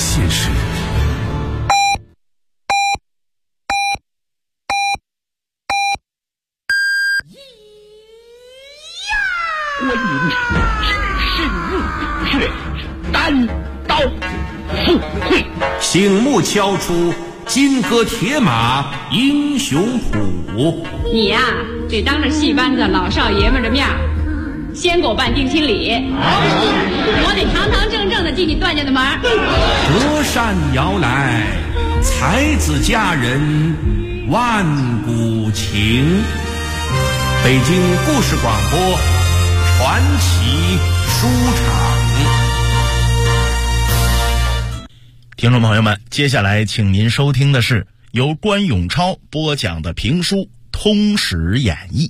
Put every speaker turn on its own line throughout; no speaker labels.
现实。
我引只身入血，单刀赴会。
醒目敲出金戈铁马英雄谱。
你呀，得当着戏班子老少爷们的面先给我办定亲礼，我得堂堂正正的进你段家的门。
隔山摇来，才子佳人万古情。北京故事广播传奇书场。
听众朋友们，接下来请您收听的是由关永超播讲的评书《通史演义》。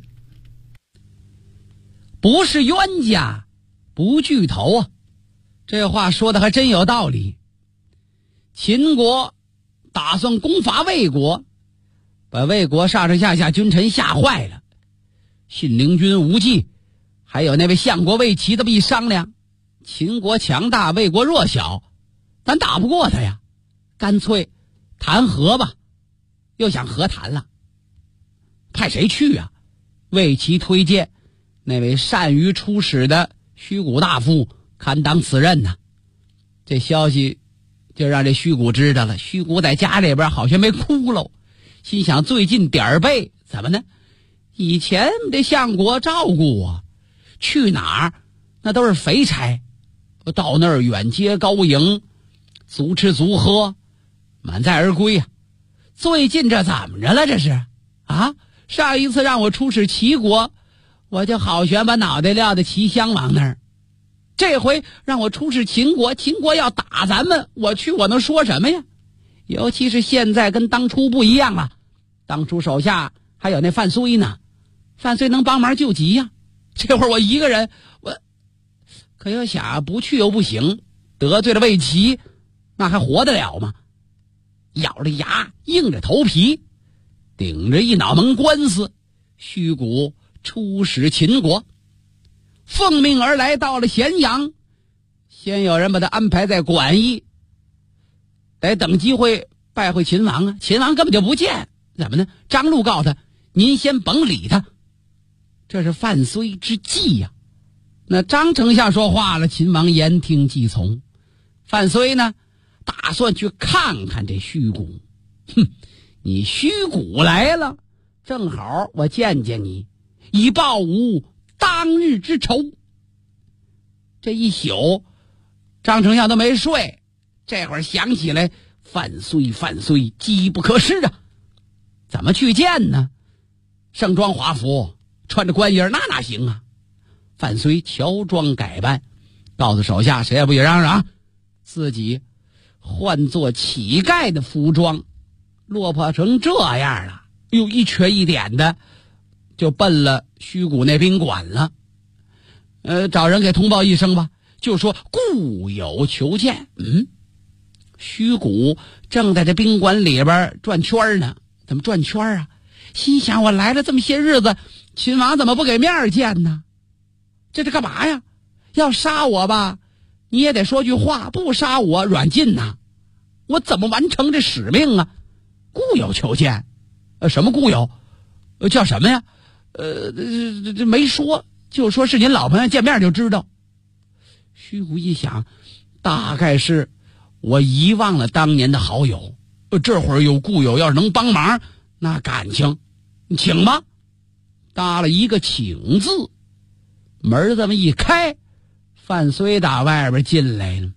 不是冤家不聚头啊，这话说的还真有道理。秦国打算攻伐魏国，把魏国上上下下君臣吓坏了。信陵君无忌还有那位相国魏齐这么一商量，秦国强大，魏国弱小，咱打不过他呀，干脆谈和吧。又想和谈了，派谁去啊？魏齐推荐那位善于出使的虚谷大夫堪当此任呢。这消息就让这虚谷知道了。虚谷在家里边好像没窟窿，心想最近点儿背怎么呢？以前这相国照顾我，去哪儿那都是肥差，到那儿远接高迎，足吃足喝，满载而归啊。最近这怎么着了？这是啊，上一次让我出使齐国，我就好悬把脑袋撂在齐襄王那儿。这回让我出使秦国，秦国要打咱们，我去我能说什么呀？尤其是现在跟当初不一样了，当初手下还有那范睢呢，范睢能帮忙救急呀。这会儿我一个人，我可要想不去又不行，得罪了魏齐，那还活得了吗？咬着牙硬着头皮，顶着一脑门官司，虚谷出使秦国。奉命而来，到了咸阳，先有人把他安排在馆驿，得等机会拜会秦王啊。秦王根本就不见，怎么呢？张禄告诉他，您先甭理他。这是范睢之计呀。那张丞相说话了，秦王言听计从。范睢呢，打算去看看这虚谷。你虚谷来了，正好我见见你，以报吾当日之仇。这一宿张丞相都没睡，这会儿想起来范睢机不可失啊。怎么去见呢？盛装华服，穿着官衣，那哪行啊？范睢乔装改扮，告诉手下谁也不许嚷嚷，自己换作乞丐的服装，落魄成这样了，又一瘸一点的，就奔了虚谷那宾馆了。找人给通报一声吧，就说故有求见。虚谷正在这宾馆里边转圈呢。怎么转圈啊？心想我来了这么些日子，秦王怎么不给面见呢？这是干嘛呀？要杀我吧，你也得说句话，不杀我软禁呐。我怎么完成这使命啊？故有求见，什么故有？叫什么呀？这没说，就说是您老朋友，见面就知道。虚谷一想，大概是我遗忘了当年的好友，这会儿有故友，要是能帮忙，那感情，请吧。搭了一个请字，门这么一开，范睢打外边进来了，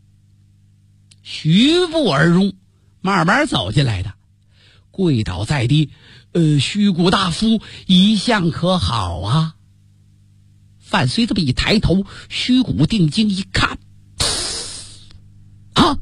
徐步而入，慢慢走进来的，跪倒在地，虚谷大夫一向可好啊？范睢这么一抬头，虚谷定睛一看，啊，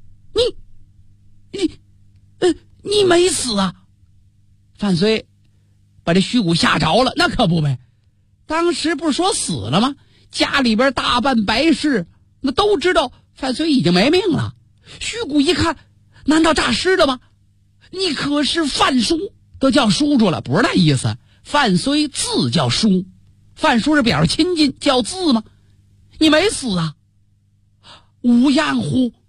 你没死啊？范睢把这虚谷吓着了，那可不呗。当时不是说死了吗？家里边大半白事，那都知道范睢已经没命了。虚谷一看，难道诈尸了吗？你可是范叔，都叫叔叔了，不是那意思。范睢字叫叔，范叔是表示亲近，叫字吗？你没死啊？无恙乎？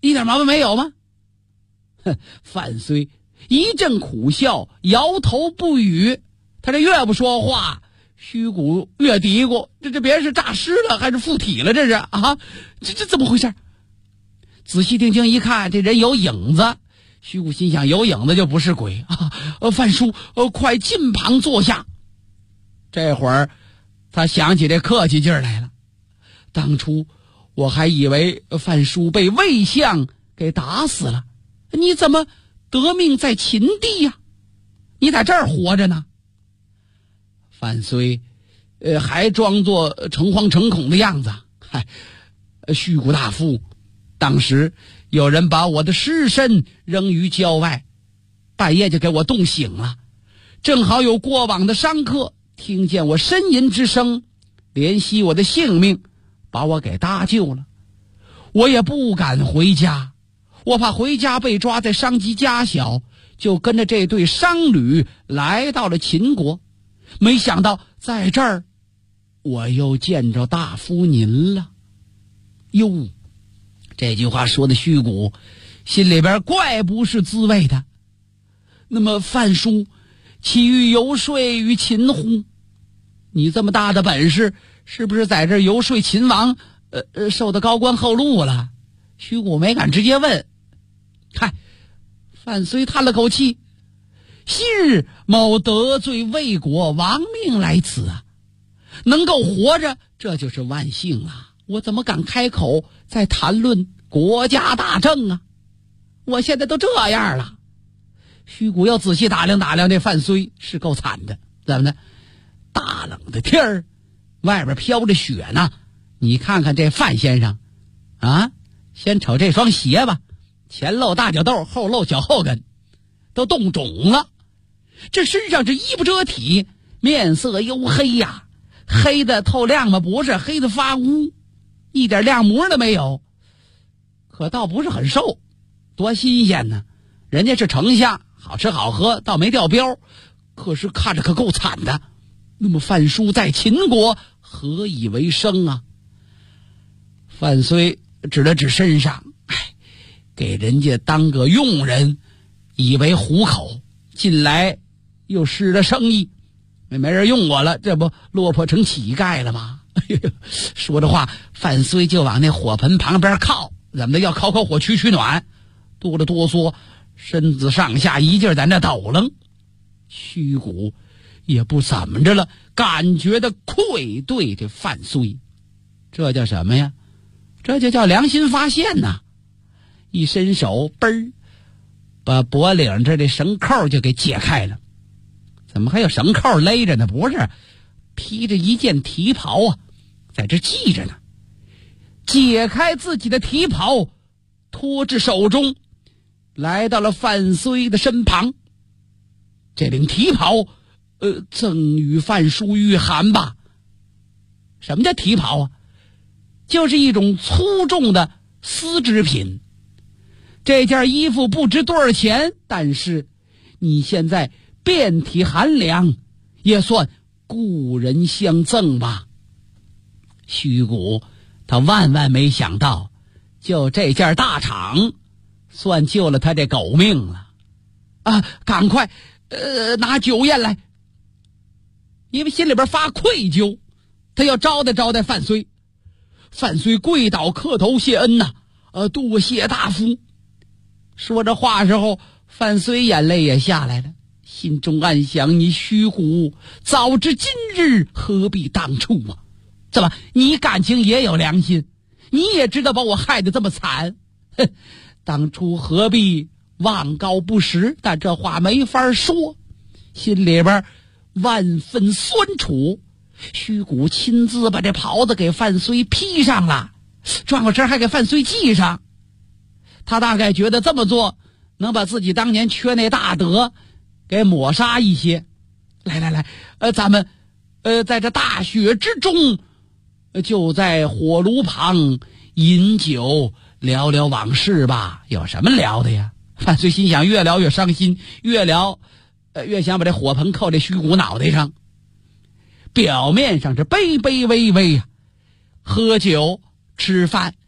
一点毛病没有吗？范睢一阵苦笑，摇头不语。他这越不说话，虚谷越嘀咕：这别人是诈尸了还是附体了？这是啊，这怎么回事？仔细定睛一看，这人有影子。虚谷心想，有影子就不是鬼啊！范叔，快近旁坐下。这会儿他想起这客气劲儿来了。当初我还以为范叔被魏相给打死了，你怎么得命在秦地呀？你在这儿活着呢？范睢还装作诚惶诚恐的样子。嗨，虚谷大夫，当时有人把我的尸身扔于郊外，半夜就给我冻醒了。正好有过往的商客听见我呻吟之声，怜惜我的性命，把我给搭救了。我也不敢回家，我怕回家被抓，在伤及家小，就跟着这对商旅来到了秦国。没想到在这儿我又见着大夫您了。哟，这句话说的虚谷心里边怪不是滋味的。那么范叔岂欲游说于秦乎？你这么大的本事，是不是在这游说秦王受的高官厚禄了？虚谷没敢直接问。嗨，范睢叹了口气，昔日某得罪魏国，亡命来此啊，能够活着这就是万幸啊，我怎么敢开口再谈论国家大政啊？我现在都这样了。虚谷又仔细打量打量这范睢，是够惨的。怎么的？大冷的天儿，外边飘着雪呢，你看看这范先生啊，先瞅这双鞋吧，前露大脚豆，后露脚后跟，都冻肿了。这身上这衣不遮体，面色黝黑呀，黑的透亮吗？不是，黑的发乌，一点亮模都没有。可倒不是很瘦，多新鲜呢！人家是丞相，好吃好喝，倒没掉膘，可是看着可够惨的。那么范叔在秦国何以为生啊？范睢指了指身上，给人家当个佣人，以为糊口，近来又失了生意，没人用我了，这不落魄成乞丐了吗？说着话，范睢就往那火盆旁边靠，怎么的，要烤烤火取取暖，哆了哆嗦，身子上下一劲在那抖楞。虚谷也不怎么着了，感觉的愧对这范睢，这叫什么呀？这就叫良心发现呐！一伸手，嘣儿，把脖领这绳扣就给解开了。怎么还有绳扣勒着呢？不是，披着一件提袍啊，在这系着呢。解开自己的提袍，托至手中，来到了范睢的身旁。这领提袍赠与范叔御寒吧。什么叫提袍啊？就是一种粗重的丝织品。这件衣服不值多少钱，但是你现在遍体寒凉，也算故人相赠吧。虚谷他万万没想到，就这件大氅算救了他这狗命了啊！赶快拿酒宴来。因为心里边发愧疚，他要招待招待范睢。范睢跪倒磕头谢恩呐，多谢大夫。说这话时候，范睢眼泪也下来了，心中暗想：你虚谷，早知今日，何必当初啊？怎么你感情也有良心？你也知道把我害得这么惨，哼，当初何必望高不实？但这话没法说，心里边万分酸楚。虚谷亲自把这袍子给范睢披上了，转过身还给范睢系上。他大概觉得这么做能把自己当年缺那大德给抹杀一些。来，咱们在这大雪之中，就在火炉旁饮酒聊聊往事吧。有什么聊的呀？范睢心想，越聊越伤心，越聊越想把这火盆扣在虚谷脑袋上。表面上是卑卑微微啊，喝酒吃饭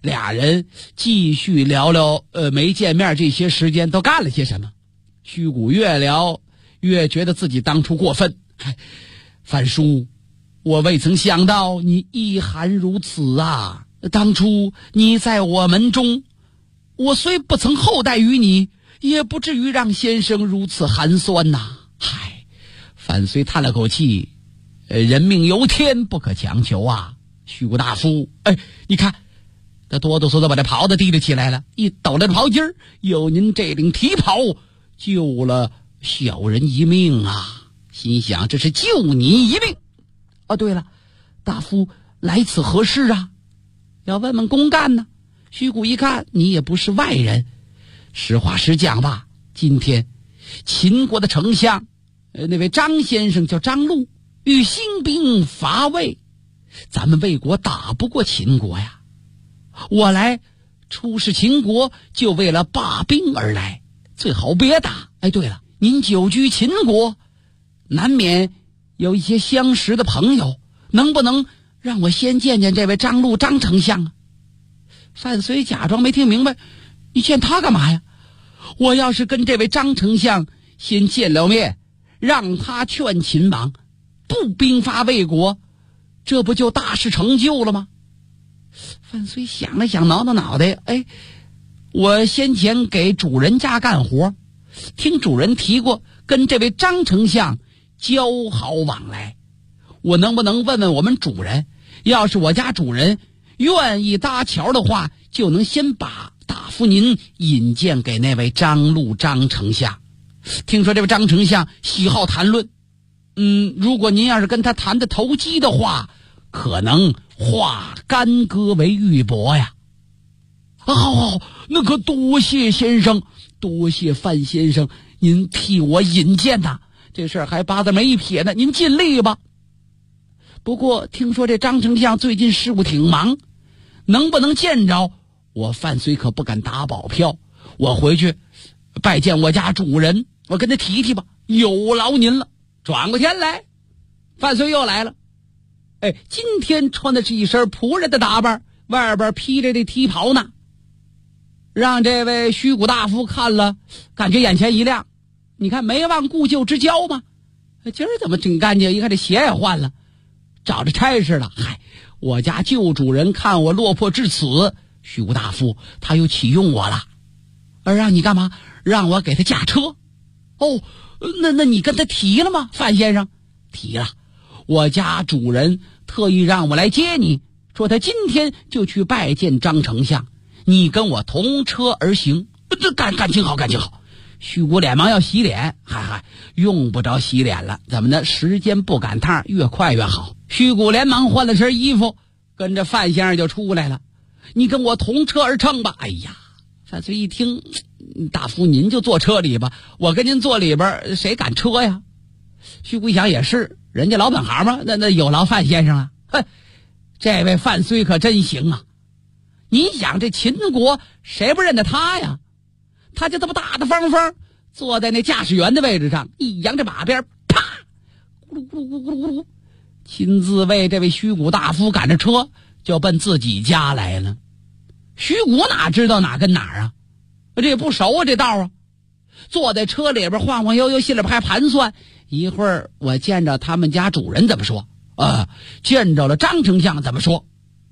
俩人继续聊聊没见面这些时间都干了些什么。虚谷越聊越觉得自己当初过分。范叔，我未曾想到你意涵如此啊！当初你在我门中，我虽不曾厚待于你，也不至于让先生如此寒酸呐。范睢叹了口气，人命由天，不可强求啊。虚谷大夫，你看他哆哆嗦嗦把这袍子提了起来了，一抖了袍襟儿，有您这领提袍救了小人一命啊！心想这是救你一命。对了，大夫来此何事啊？要问问公干呢。虚谷一看你也不是外人，实话实讲吧。今天秦国的丞相那位张先生叫张禄，欲兴兵伐魏，咱们魏国打不过秦国呀。我来出使秦国就为了罢兵而来，最好别打。对了，您久居秦国，难免有一些相识的朋友，能不能让我先见见这位张禄张丞相啊？范睢假装没听明白，你见他干嘛呀？我要是跟这位张丞相先见了面，让他劝秦王不兵伐魏国，这不就大事成就了吗？范睢想了想，挠挠脑袋，我先前给主人家干活，听主人提过跟这位张丞相交好往来，我能不能问问我们主人，要是我家主人愿意搭桥的话，就能先把大夫您引荐给那位张禄张丞相。听说这位张丞相喜好谈论，如果您要是跟他谈的投机的话，可能化干戈为玉帛呀。好，那可多谢先生，多谢范先生，您替我引荐呐，这事儿还八字没一撇呢，您尽力吧。不过听说这张丞相最近事务挺忙，能不能见着我范睢可不敢打保票。我回去拜见我家主人，我跟他提提吧，有劳您了。转过天来，范睢又来了。今天穿的是一身仆人的打扮，外边披着这提袍呢，让这位虚谷大夫看了感觉眼前一亮。你看没忘故旧之交吗？今儿怎么挺干净，一看这鞋也换了，找着差事了。我家旧主人看我落魄至此，虚谷大夫他又启用我了，而让你干嘛？让我给他驾车。那你跟他提了吗？范先生提了，我家主人特意让我来接你，说他今天就去拜见张丞相，你跟我同车而行。这感情好，感情好。虚谷连忙要洗脸，用不着洗脸了，怎么的？时间不赶趟，越快越好。虚谷连忙换了身衣服，跟着范先生就出来了。你跟我同车而乘吧。范睢一听，大夫您就坐车里吧，我跟您坐里边，谁赶车呀？虚谷一想也是，人家老本行嘛，那有劳范先生啊。这位范睢可真行啊！你想这秦国谁不认得他呀？他就这么大大方方坐在那驾驶员的位置上，一扬着马鞭，啪，咕噜咕噜咕噜咕噜，亲自为这位虚谷大夫赶着车就奔自己家来了。虚谷哪知道哪跟哪儿啊，这也不熟啊这道啊。坐在车里边晃晃悠悠，心里边还盘算，一会儿我见着他们家主人怎么说，见着了张丞相怎么说。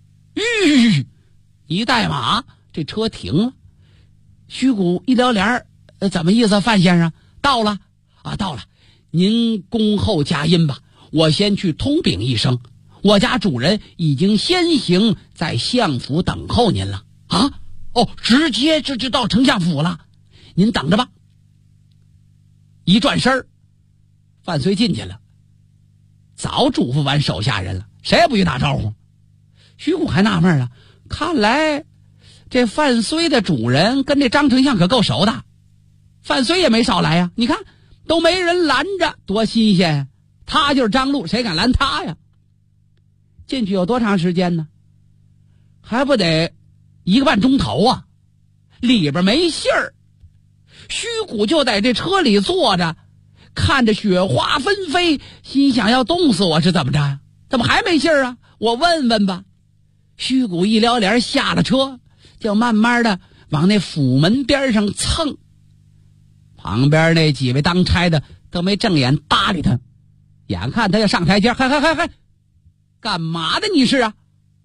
一带马，这车停了。虚谷一撩帘，怎么意思？范先生到了啊，到了，您恭候佳音吧，我先去通禀一声，我家主人已经先行在相府等候您了。直接就到丞相府了，您等着吧。一转身，范睢进去了，早嘱咐完手下人了，谁也不许打招呼。虚谷还纳闷了，看来这范睢的主人跟这张丞相可够熟的，范睢也没少来呀。你看都没人拦着，多新鲜！他就是张禄，谁敢拦他呀？进去有多长时间呢？还不得1个半钟头啊！里边没信儿，虚谷就在这车里坐着，看着雪花纷飞，心想要冻死我是怎么着呀？怎么还没信儿啊？我问问吧。虚谷一撩帘下了车， 就慢慢的往那府门边上蹭。旁边那几位当差的都没正眼搭理他，眼看他要上台阶，嗨，干嘛的你是啊？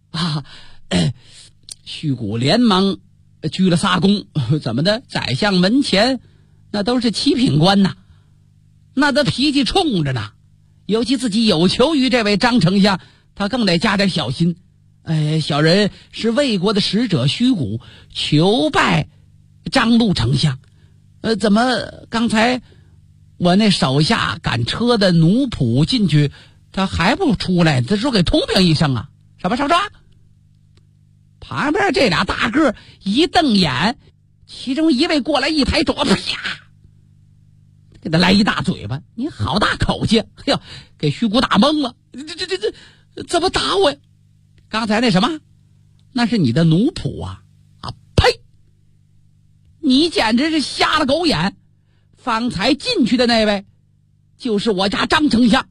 虚谷连忙鞠了仨躬，怎么的？宰相门前那都是七品官呐，那都脾气冲着呢。尤其自己有求于这位张丞相，他更得加点小心。小人是魏国的使者虚谷，求拜张陆丞相。怎么刚才我那手下赶车的奴仆进去，他还不出来？他说给通禀一声啊！什么？旁边这俩大个一瞪眼，其中一位过来一抬爪，啪，给他来一大嘴巴。你好大口气！哎呦，给虚谷打懵了。这怎么打我呀？刚才那什么，那是你的奴仆啊！呸！你简直是瞎了狗眼！方才进去的那位，就是我家张丞相。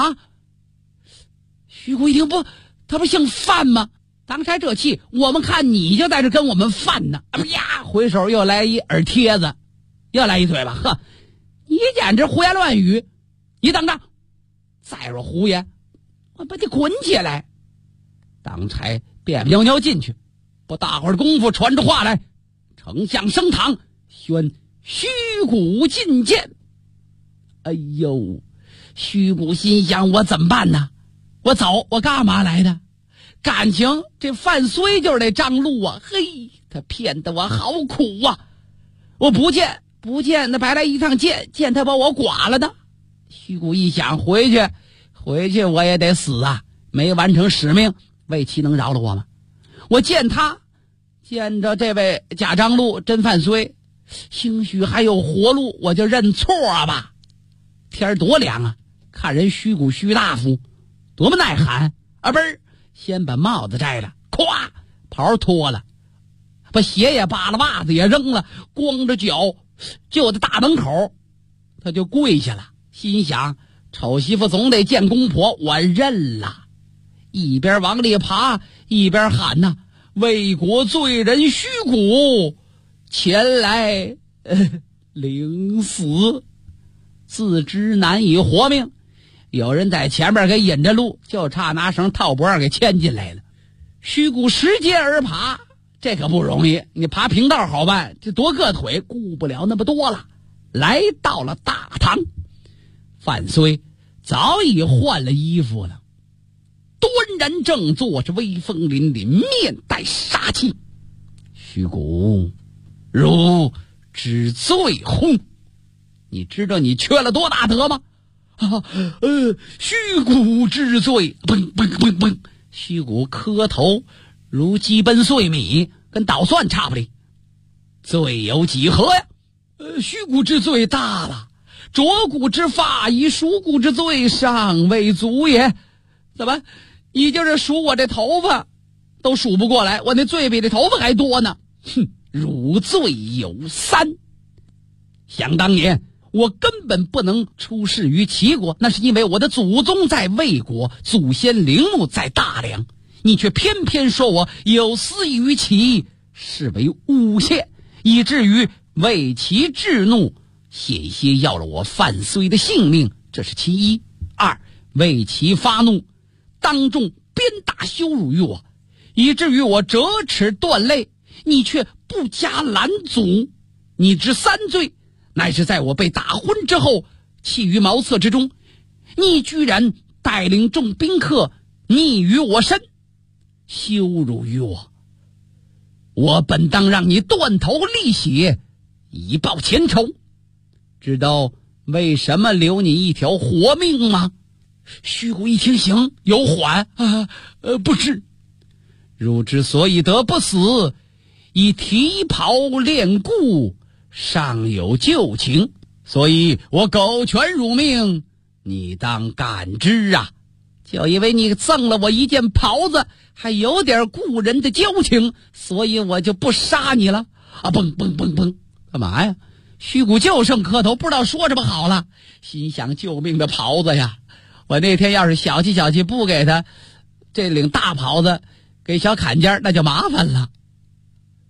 虚谷一听，不，他不姓范吗？当差这气，我们看你就在这跟我们犯呢！回手又来一耳贴子，又来一嘴巴，呵！你简直胡言乱语！你等着，再说胡言，我把你滚起来！当差别别扭扭进去，不大会儿功夫传出话来，丞相升堂，宣虚谷觐见。哎呦，虚谷心想，我怎么办呢？我走，我干嘛来的？感情这范睢就是那张禄啊，嘿，他骗得我好苦啊！我不见，那白来一趟见他把我剐了的。虚谷一想，回去我也得死啊！没完成使命，魏齐能饶了我吗？我见着这位贾张禄真范睢，兴许还有活路，我就认错吧。天多凉啊！看人虚谷虚大夫多么耐寒啊！不是，先把帽子摘了，咵，袍脱了，把鞋也扒了，袜子也扔了，光着脚就在大门口，他就跪下了，心想丑媳妇总得见公婆，我认了。一边往里爬一边喊呐，魏国罪人虚谷前来领死，自知难以活命。有人在前面给引着路，就差拿绳套脖上给牵进来了。虚谷拾阶而爬，这可不容易，你爬平道好办，这多个腿顾不了那么多了。来到了大堂，范睢早已换了衣服了，端然正坐着，威风凛凛，面带杀气。虚谷，如知罪乎？你知道你缺了多大德吗？虚谷知罪，嘣！虚谷磕头如鸡奔碎米，跟捣蒜差不离。罪有几何呀？虚谷之罪大了，啄骨之发以数骨之罪尚未足也。怎么，你就是数我这头发都数不过来，我那罪比这头发还多呢。汝罪有3。想当年我根本不能出仕于齐国，那是因为我的祖宗在魏国，祖先陵墓在大梁，你却偏偏说我有私于齐，视为诬陷，以至于魏齐至怒，险些要了我范睢的性命，这是其一。2，魏齐发怒，当众鞭打羞辱于我，以至于我折齿断泪，你却不加拦阻。你之3罪，乃是在我被打昏之后，弃于茅厕之中，你居然带领众宾客逆于我身，羞辱于我。我本当让你断头沥血，以报前仇。知道为什么留你一条活命吗？虚谷一听，行，有缓不是。汝之所以得不死，以提袍恋故，尚有旧情，所以我苟全汝命，你当感之啊！就因为你赠了我一件袍子，还有点故人的交情，所以我就不杀你了啊！嘣，干嘛呀？虚谷就剩磕头，不知道说什么好了，心想救命的袍子呀！我那天要是小气不给他这领大袍子，给小坎肩，那就麻烦了。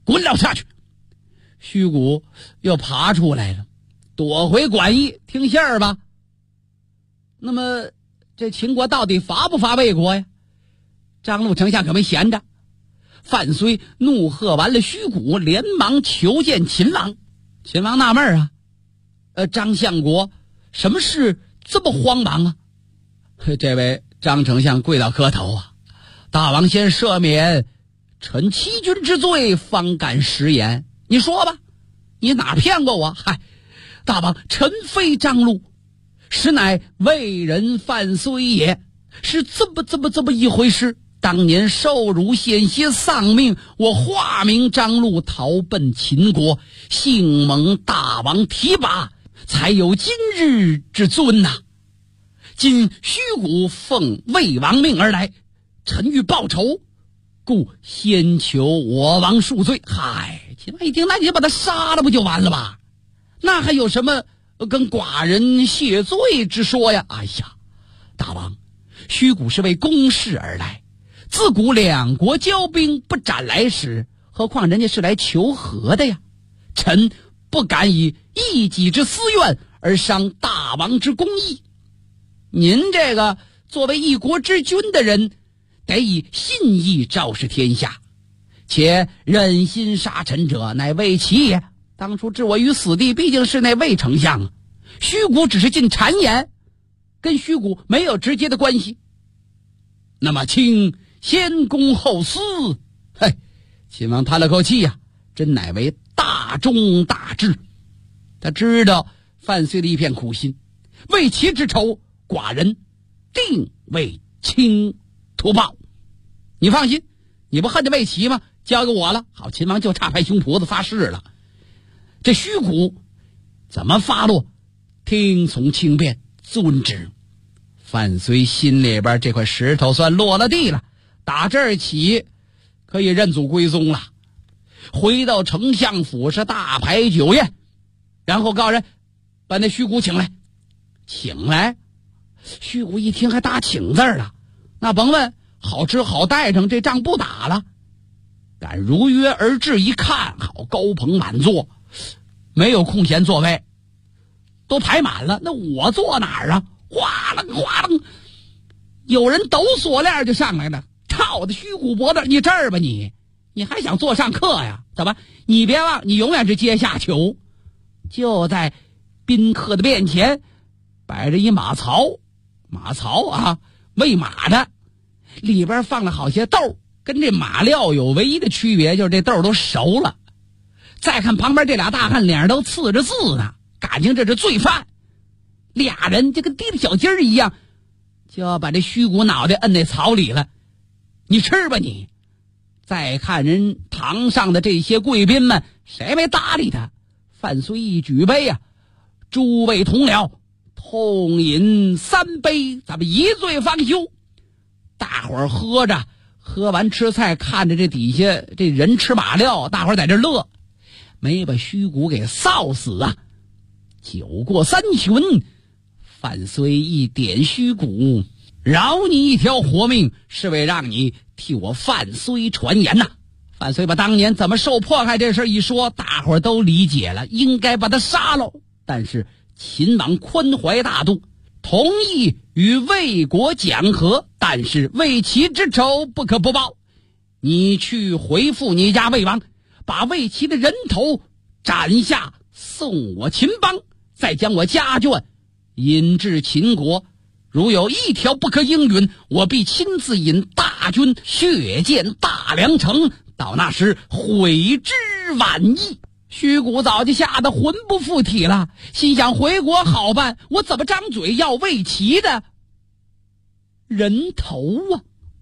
滚了下去。虚谷又爬出来了，躲回馆驿听信儿吧。那么这秦国到底伐不伐魏国呀？张陆丞相可没闲着。范睢怒喝完了虚谷，连忙求见秦王。秦王纳闷啊，张相国什么事这么慌忙啊？这位张丞相跪倒磕头啊，大王先赦免臣欺君之罪，方敢食言。你说吧，你哪骗过我？嗨，大王，臣非张陆，实乃魏人范睢也，是这么一回事。当年受辱险些丧命，我化名张陆逃奔秦国，幸蒙大王提拔，才有今日之尊呐。今虚谷奉魏王命而来，臣欲报仇，故先求我王恕罪。嗨，秦王一听，那你就把他杀了不就完了吧？那还有什么跟寡人谢罪之说呀？哎呀，大王，虚谷是为公事而来，自古两国交兵不斩来使，何况人家是来求和的呀。臣不敢以一己之私怨而伤大王之公义。您这个作为一国之君的人，得以信义昭示天下，且忍心杀臣者乃魏齐也。当初置我于死地，毕竟是那魏丞相啊。虚谷只是进谗言，跟虚谷没有直接的关系。那么卿先公后私。嘿，秦王叹了口气呀，真乃为大忠大智。他知道范睢的一片苦心，魏齐之仇，寡人定为卿图报。你放心，你不恨着魏齐吗？交给我了。好，秦王就差拍胸脯子发誓了。这虚谷怎么发落，听从轻便，遵旨。范睢心里边这块石头算落了地了，打这儿起可以认祖归宗了。回到丞相府是大排酒宴，然后告人把那虚谷请来。请来，虚谷一听还打请字了，那甭问，好吃好待上，这仗不打了。敢如约而至一看，好高朋满座，没有空闲座位，都排满了。那我坐哪儿啊？哗楞哗楞，有人抖锁链就上来了，操我的虚谷脖子，你这儿吧你还想坐上客呀？怎么？你别忘，你永远是阶下囚。就在宾客的面前摆着一马槽啊，喂马的，里边放了好些豆，跟这马料有唯一的区别就是这豆都熟了。再看旁边这俩大汉，脸上都刺着字呢，感情这是罪犯。俩人就跟提着小鸡儿一样，就要把这虚谷脑袋摁那槽里了。你吃吧你。再看人堂上的这些贵宾们，谁没搭理他？范睢一举杯啊，诸位同僚，痛饮3杯，咱们一醉方休。大伙儿喝着，喝完吃菜，看着这底下这人吃马料，大伙儿在这乐，没把虚谷给臊死啊。酒过3巡，范睢一点虚谷，饶你一条活命，是为让你替我范睢传言呐。范睢把当年怎么受迫害这事一说，大伙儿都理解了，应该把他杀了。但是秦王宽怀大度，同意与魏国讲和，但是魏齐之仇不可不报。你去回复你家魏王，把魏齐的人头斩下，送我秦邦，再将我家眷引至秦国。如有一条不可应允，我必亲自引大军血溅大梁城，到那时悔之晚矣。虚谷早就吓得魂不附体了，心想回国好办，我怎么张嘴要魏齐的人头啊？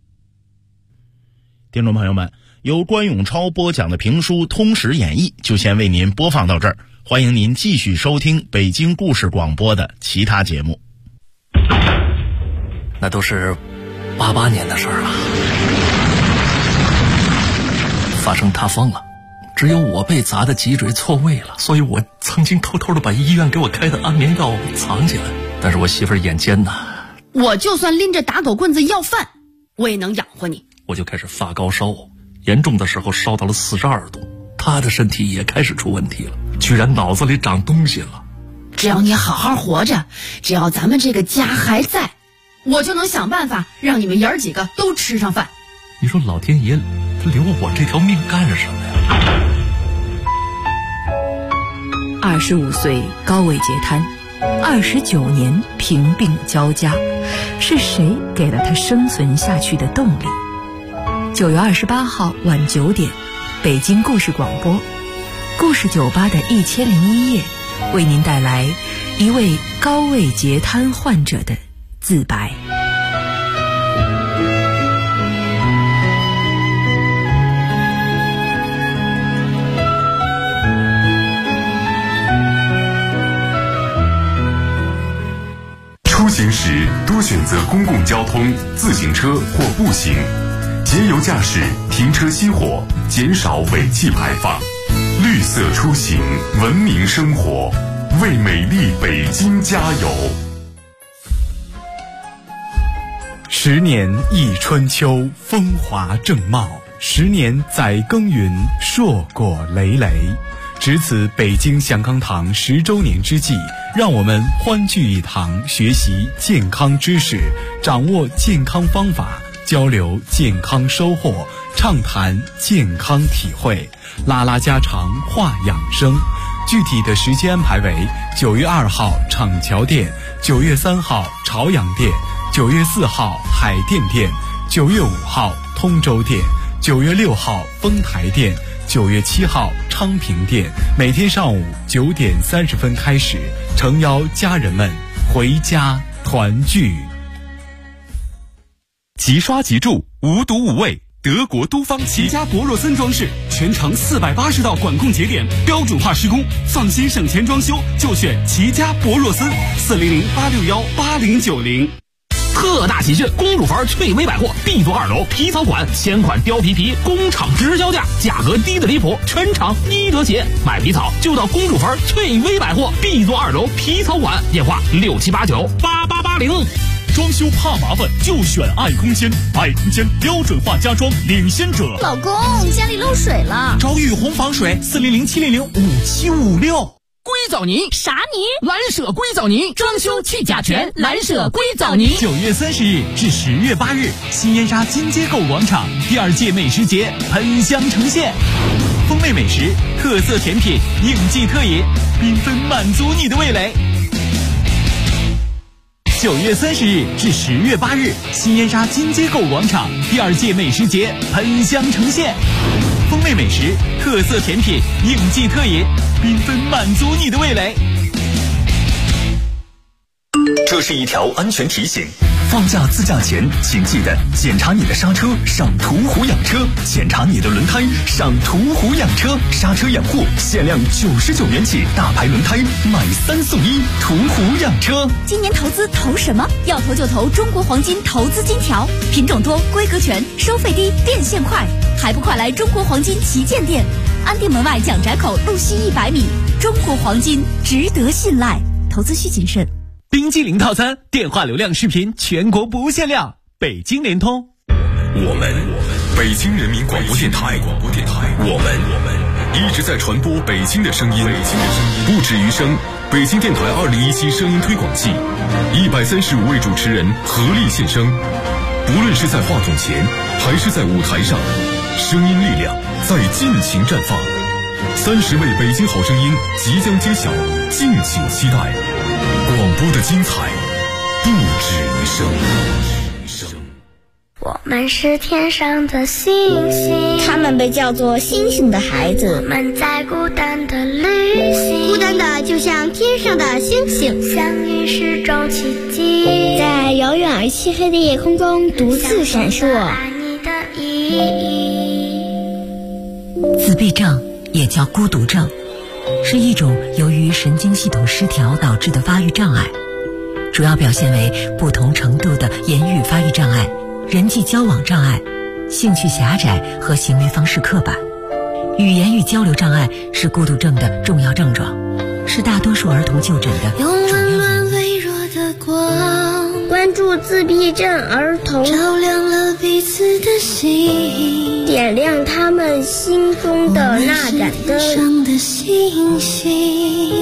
听众朋友们，由关永超播讲的评书《通史演义》就先为您播放到这儿，欢迎您继续收听北京故事广播的其他节目。
那都是88年的事儿了，发生塌方了，只有我被砸的脊椎错位了，所以我曾经偷偷的把医院给我开的安眠药藏起来。但是我媳妇儿眼尖呐，
我就算拎着打狗棍子要饭，我也能养活你。
我就开始发高烧，严重的时候烧到了42度， 他的身体也开始出问题了，居然脑子里长东西了。
只要你好好活着，只要咱们这个家还在，我就能想办法让你们爷儿几个都吃上饭。
你说老天爷留我这条命干什么呀
？25岁高位截瘫，29年贫病交加，是谁给了他生存下去的动力？9月28号晚9点，北京故事广播，故事酒吧的1001夜，为您带来一位高位截瘫患者的自白。
出行时多选择公共交通、自行车或步行，节油驾驶，停车熄火，减少尾气排放。绿色出行，文明生活，为美丽北京加油
！10年一春秋，风华正茂；10年载耕耘，硕果累累。值此北京祥康堂10周年之际，让我们欢聚一堂，学习健康知识，掌握健康方法，交流健康收获，畅谈健康体会，拉拉家常，话养生。具体的时间安排为9月2号厂桥店，9月3号朝阳店，9月4号海淀店，9月5号通州店，9月6号丰台店，9月7号昌平店。每天上午9点30分开始，诚邀家人们回家团聚。
即刷即住，无毒无味，德国都方齐家博若森装饰，全程480道管控节点，标准化施工，放心省钱装修就选齐家博若森，400-861-8090。
特大喜讯！公主坟翠微百货 B 座2楼皮草馆千款貂皮工厂直销价，价格低得离谱，全场一折起。买皮草就到公主坟翠微百货 B 座2楼皮草馆，电话67898880。
装修怕麻烦就选爱空间，爱空间标准化家装领先者。
老公，家里漏水了，
找雨虹防水400-700-5756。
硅藻泥
啥泥？
蓝舍硅藻泥，装修去甲醛，蓝舍硅藻泥。
9月30日至10月8日，新烟沙金街购物广场第2届美食节喷香呈现，风味美食、特色甜品、应季特饮，缤纷满足你的味蕾。9月30日至10月8日，新烟沙金街购物广场第2届美食节喷香呈现，风味美食、特色甜品、应季特饮，缤纷满足你的味蕾。
这是一条安全提醒，放假自驾前请记得检查你的刹车，上途虎养车；检查你的轮胎，上途虎养车。刹车养护限量99元起，大牌轮胎买3送1，途虎养车。
今年投资投什么？要投就投中国黄金投资金条，品种多，规格全，收费低，变现快，还不快来中国黄金旗舰店，安定门外蒋宅口路西100米。中国黄金值得信赖，投资需谨慎。
冰激凌套餐，电话流量视频全国不限量，北京联通。
我们北京人民广播电台，我们一直在传播北京的声音，不止于声。北京电台2017声音推广季，135位主持人合力献声，不论是在话筒前还是在舞台上，声音力量在尽情绽放。30位北京好声音即将揭晓，敬请期待。广播的精彩不止于声。
我们是天上的星星，
他们被叫做星星的孩子。
我们在孤单的旅行，
孤单的就像天上的星星，
相遇是种奇迹，
在遥远而漆黑的夜空中独自闪烁。
爱你的意义。
自闭症也叫孤独症，是一种由于神经系统失调导致的发育障碍，主要表现为不同程度的言语发育障碍、人际交往障碍、兴趣狭窄和行为方式刻板。语言与交流障碍是孤独症的重要症状，是大多数儿童就诊的主要原因。
用温暖微弱的光，
关注助自闭症儿童，
照亮了彼此的心，
点亮他们心中的那盏灯。
上的星星。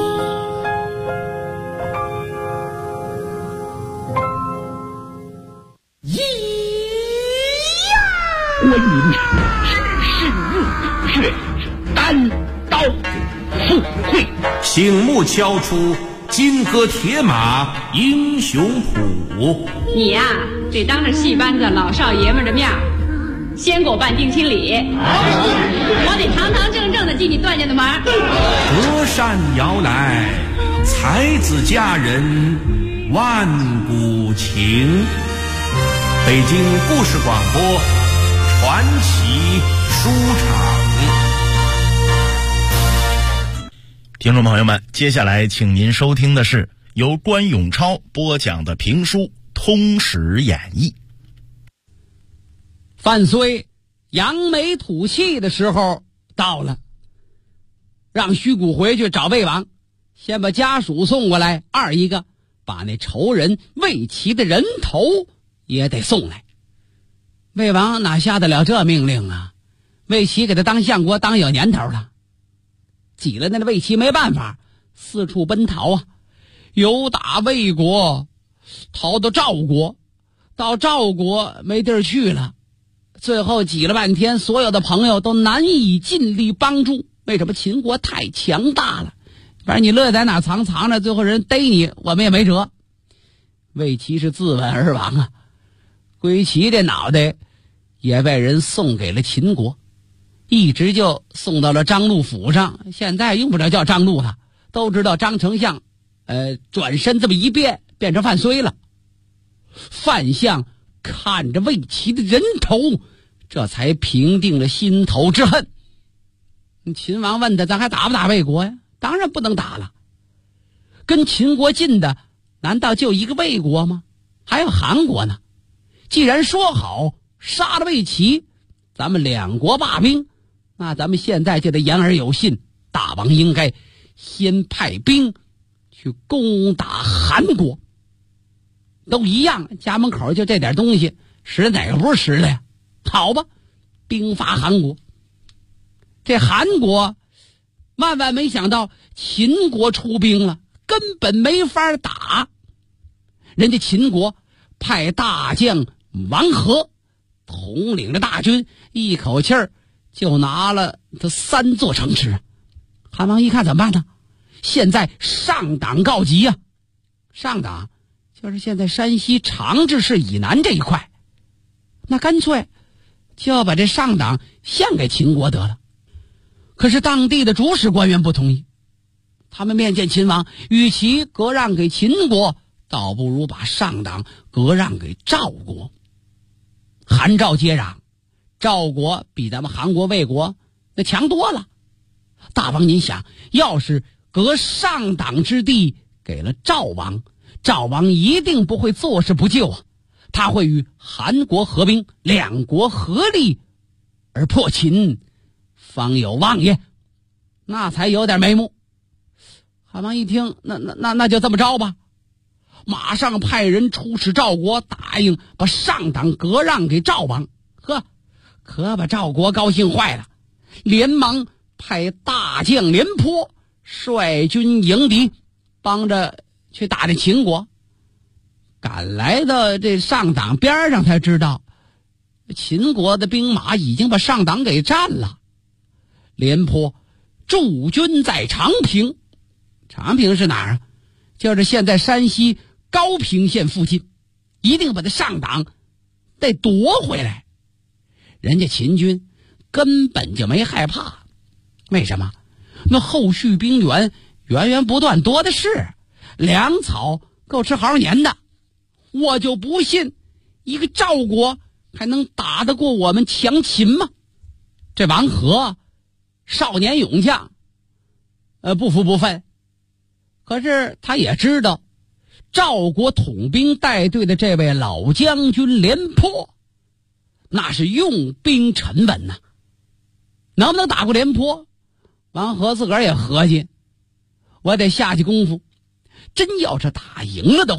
观音只是入穴，单刀赴会，
醒目敲出金戈铁马英雄谱。
你呀，得当着戏班子老少爷们的面先给我办定亲礼，我得堂堂正正的进你段家的门。
隔山摇来，才子佳人万古情。北京故事广播传奇书场。
听众朋友们，接下来请您收听的是由关永超播讲的评书《通史演义》。
范睢扬眉吐气的时候到了，让虚谷回去找魏王，先把家属送过来，二一个把那仇人魏齐的人头也得送来。魏王哪下得了这命令啊？魏齐给他当相国当有年头了，挤了那魏齐没办法，四处奔逃啊，由打魏国逃到赵国，到赵国没地儿去了，最后挤了半天，所有的朋友都难以尽力帮助。为什么？秦国太强大了，反正你乐在哪藏着，最后人逮你，我们也没辙。魏齐是自刎而亡啊，归齐的脑袋也被人送给了秦国，一直就送到了张禄府上。现在用不着叫张禄了，都知道张丞相转身这么一变成范睢了。范相看着魏齐的人头，这才平定了心头之恨。秦王问他，咱还打不打魏国呀？当然不能打了，跟秦国近的难道就一个魏国吗？还有韩国呢。既然说好杀了魏齐，咱们两国罢兵，那咱们现在就得言而有信，大王应该先派兵去攻打韩国。都一样，家门口就这点东西，使哪个不是使的呀？好吧，兵发韩国。这韩国万万没想到秦国出兵了，根本没法打。人家秦国派大将王和统领着大军，一口气儿就拿了这3座城池。韩王一看怎么办呢？现在上党告急啊！上党就是现在山西长治市以南这一块，那干脆就要把这上党献给秦国得了。可是当地的主使官员不同意，他们面见秦王，与其割让给秦国，倒不如把上党割让给赵国。韩赵接壤，赵国比咱们韩国魏国那强多了。大王您想，要是割上党之地给了赵王，赵王一定不会坐视不救啊，他会与韩国合兵，两国合力而破秦，方有望也，那才有点眉目。韩王一听，那就这么着吧，马上派人出使赵国，答应把上党割让给赵王。可把赵国高兴坏了，连忙派大将廉颇率军迎敌，帮着去打这秦国。赶来的这上党边上才知道，秦国的兵马已经把上党给占了。廉颇驻军在长平，长平是哪儿啊？就是现在山西高平县附近，一定把他上党得夺回来。人家秦军根本就没害怕，为什么？那后续兵源源源不断，多的是，粮草够吃好几年的。我就不信一个赵国还能打得过我们强秦吗？这王和少年勇将，不服不忿。可是他也知道赵国统兵带队的这位老将军廉颇，那是用兵沉稳呐，能不能打过廉颇？王和自个儿也合计，我得下去功夫，真要是打赢了的话，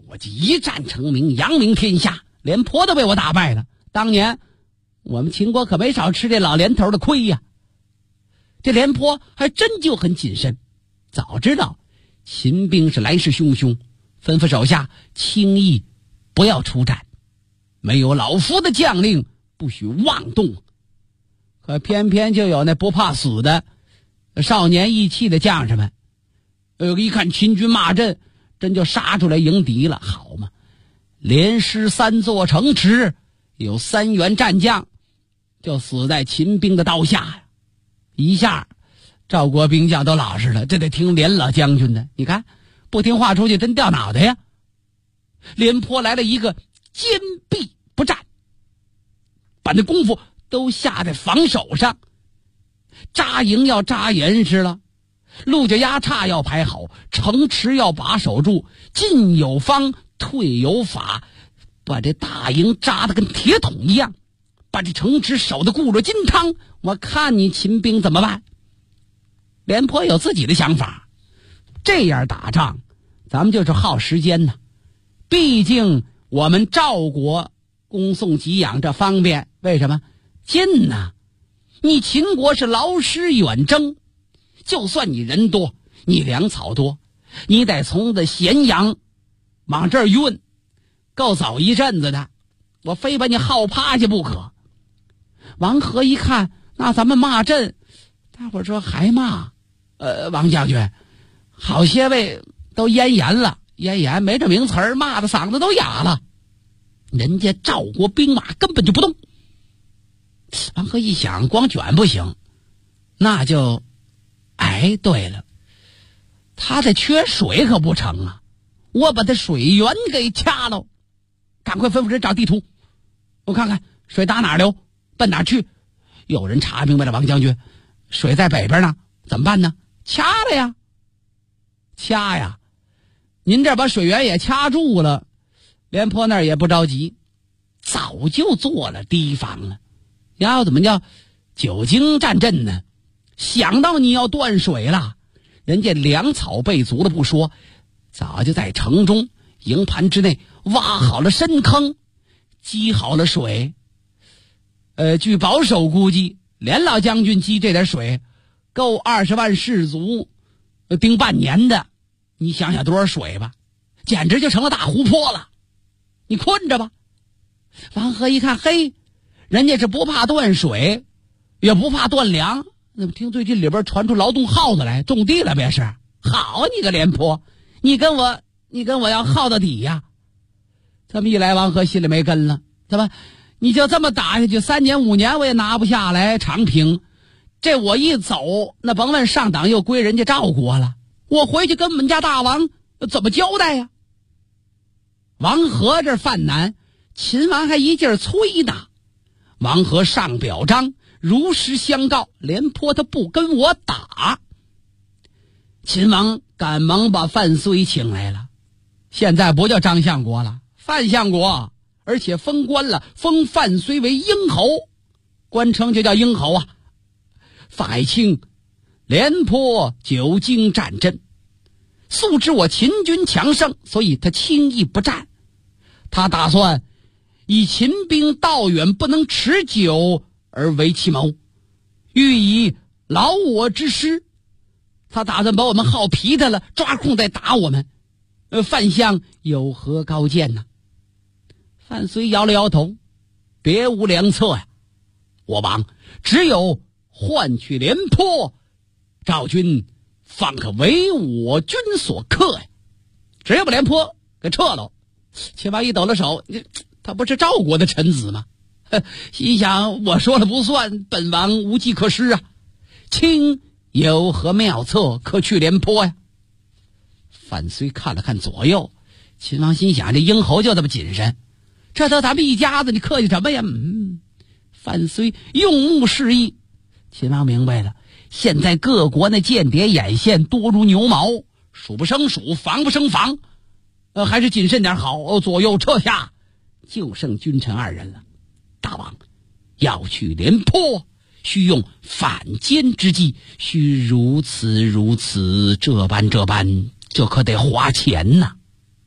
我就一战成名，扬名天下，廉颇都被我打败了。当年我们秦国可没少吃这老廉头的亏呀。这廉颇还真就很谨慎，早知道秦兵是来势汹汹，吩咐手下轻易不要出战，没有老夫的将令不许妄动。可偏偏就有那不怕死的少年意气的将士们，一看秦军骂阵，真就杀出来迎敌了。好嘛，连失3座城池，有3员战将就死在秦兵的刀下呀。一下赵国兵将都老实了，这得听连老将军的，你看不听话出去真掉脑袋呀。廉颇来了一个坚壁不战，把那功夫都下在防守上，扎营要扎严实了，路脚压叉要排好，城池要把守住，进有方，退有法，把这大营扎得跟铁桶一样，把这城池守得固若金汤。我看你秦兵怎么办？廉颇有自己的想法，这样打仗咱们就是耗时间呢。毕竟我们赵国恭送给养这方便，为什么？近呢。你秦国是劳师远征，就算你人多，你粮草多，你得从这咸阳往这儿运，够走一阵子的，我非把你耗趴下不可。王和一看，那咱们骂阵，大伙说还骂？王将军，好些位都咽炎了，咽炎没这名词儿，骂的嗓子都哑了。人家赵国兵马根本就不动。王和一想，光卷不行，那就，对了，他这缺水可不成啊！我把他水源给掐了，赶快吩咐人找地图，我看看水打哪儿流，奔哪儿去。有人查明白了，王将军，水在北边呢，怎么办呢？掐了呀！掐呀！您这把水源也掐住了，廉颇那儿也不着急，早就做了提防了。要怎么叫久经战阵呢？想到你要断水了，人家粮草备足了不说，早就在城中营盘之内挖好了深坑，积好了水。据保守估计，连老将军积这点水够20万士卒盯半年的，你想想多少水吧，简直就成了大湖泊了。你困着吧。王和一看，嘿，人家是不怕断水，也不怕断粮，那么听最近里边传出劳动号子来，种地了别是？好你个廉颇，你跟我要耗到底呀！这么一来，王和心里没根了，怎么你就这么打下去，3年5年我也拿不下来长平，这我一走，那甭问上党又归人家赵国了，我回去跟我们家大王怎么交代呀？王和这犯难，秦王还一劲儿催呢。王和上表彰，如实相告，廉颇他不跟我打。秦王赶忙把范睢请来了，现在不叫张相国了，范相国，而且封官了，封范睢为英侯，官称就叫英侯啊。范爱卿，廉颇久经战阵，素知我秦军强盛，所以他轻易不战。他打算以秦兵道远不能持久而为其谋，欲以劳我之师。他打算把我们耗皮他了，抓空再打我们。范相有何高见呢？范睢摇了摇头，别无良策呀。我王只有换取廉颇，赵军方可为我军所克呀。只有把廉颇给撤了。秦王一抖了手，他不是赵国的臣子吗？心想我说了不算，本王无计可施啊。卿有何妙策可去廉颇呀？范睢看了看左右，秦王心想这英侯就这么谨慎，这都咱们一家子，你客气什么呀？范睢用目示意，秦王明白了，现在各国那间谍眼线多如牛毛，数不胜数，防不胜防，还是谨慎点好。左右撤下，就剩君臣2人了。大王要去廉颇，须用反间之计，须如此，这般，这可得花钱呐。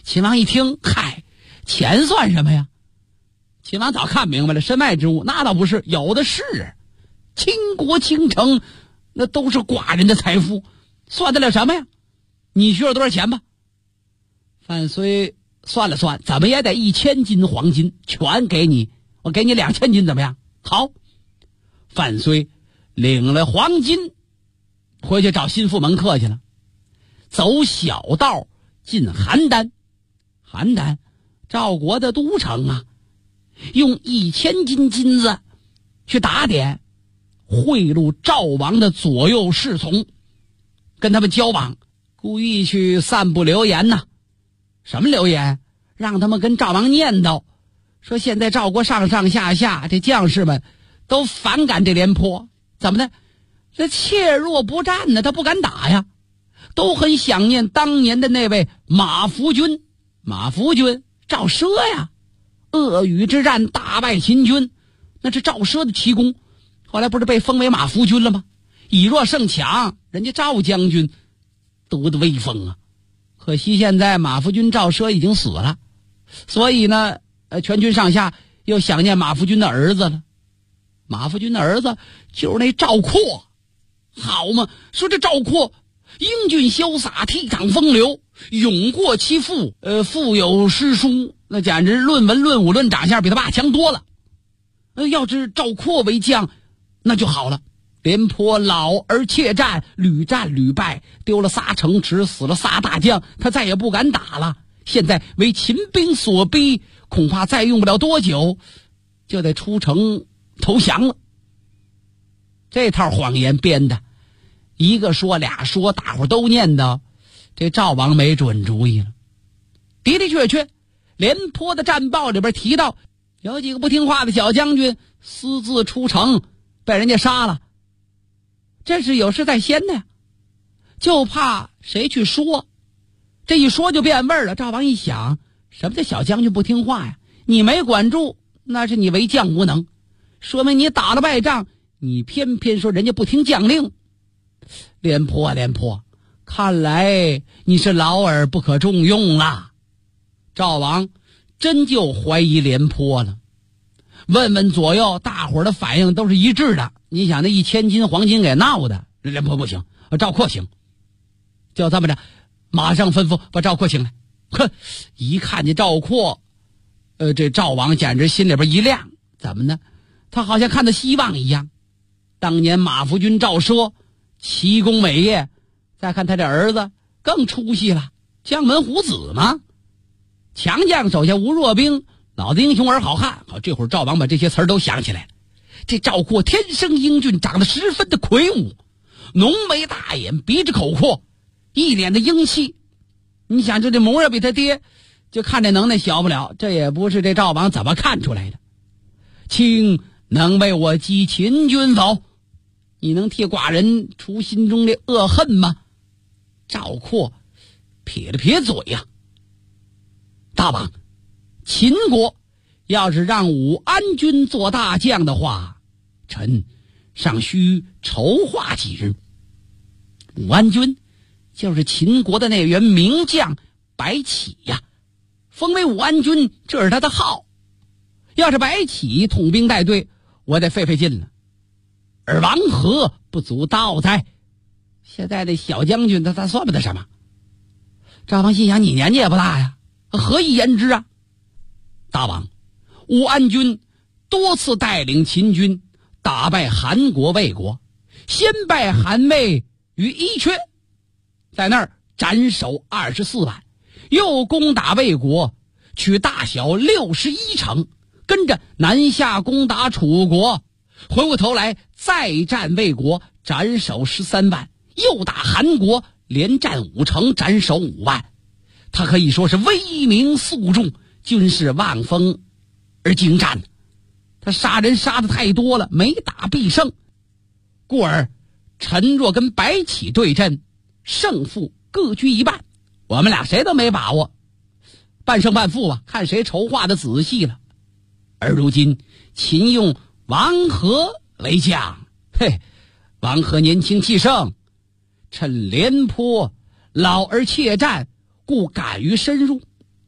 秦王一听，嗨，钱算什么呀？秦王早看明白了，身外之物那倒不是，有的是。倾国倾城，那都是寡人的财富，算得了什么呀？你需要多少钱吧？范睢算了算，怎么也得1000斤黄金，全给你，我给你2000斤，怎么样？好。范睢领了黄金，回去找心腹门客去了。走小道进邯郸，邯郸赵国的都城啊，用1000斤金子去打点，贿赂赵王的左右侍从，跟他们交往，故意去散布流言呐。什么流言？让他们跟赵王念叨，说现在赵国上上下下这将士们都反感这廉颇，怎么的？这怯弱不战呢，他不敢打呀，都很想念当年的那位马服君。马服君，赵奢呀，鄂宇之战大败秦军，那是赵奢的奇功，后来不是被封为马服君了吗？以弱胜强，人家赵将军多的威风啊！可惜现在马服君赵奢已经死了，所以呢，全军上下又想念马服君的儿子了。马服君的儿子就是那赵括，好嘛，说这赵括英俊潇洒，倜傥风流，勇过其父，腹有诗书，那简直论文论武论长相比他爸强多了。要是赵括为将，那就好了。廉颇老而怯战，屡战屡败，丢了3城池，死了3大将，他再也不敢打了。现在为秦兵所逼，恐怕再用不了多久就得出城投降了。这套谎言编的，一个说俩说，大伙都念叨，这赵王没准主意了。的的确确，廉颇的战报里边提到，有几个不听话的小将军私自出城，被人家杀了。这是有事在先的呀，就怕谁去说，这一说就变味儿了。赵王一想，什么叫小将军不听话呀？你没管住，那是你为将无能，说明你打了败仗，你偏偏说人家不听将令。廉颇，看来你是老而不可重用了。赵王真就怀疑廉颇了。问问左右，大伙儿的反应都是一致的。你想那1000斤黄金给闹的，廉颇不行，赵括行。就这么着，马上吩咐把赵括请来。哼，一看见赵括，这赵王简直心里边一亮。怎么呢？他好像看到希望一样。当年马服君赵奢奇功伟业，再看他这儿子更出息了，将门虎子嘛。强将手下无弱兵，老子英雄儿好汉。好，这会儿赵王把这些词儿都想起来了。这赵括天生英俊，长得十分的魁梧，浓眉大眼，鼻子口阔，一脸的英气。你想这模样比他爹就看这能耐小不了，这也不是这赵王怎么看出来的。卿能为我击秦军否？你能替寡人除心中的恶恨吗？赵括撇了撇嘴呀，大王，秦国要是让武安君做大将的话，臣尚需筹划几日。武安君就是秦国的那员名将白起呀，封为武安君，这是他的号。要是白起统兵带队，我得费劲了。而王和不足道哉？现在这小将军他算不得什么。赵王心想，你年纪也不大呀，何以言之啊？大王，武安君多次带领秦军打败韩国、魏国，先败韩魏于伊阙，在那儿斩首24万，又攻打魏国，取大小61城，跟着南下攻打楚国，回过头来再战魏国，斩首13万，又打韩国，连战5城，斩首5万。他可以说是威名肃众，军事望风而精湛。他杀人杀的太多了，没打必胜。故而陈若跟白起对阵，胜负各居一半，我们俩谁都没把握，半胜半负吧，看谁筹划的仔细了。而如今秦用王和为将，王和年轻气盛，趁廉颇老而怯战，故敢于深入。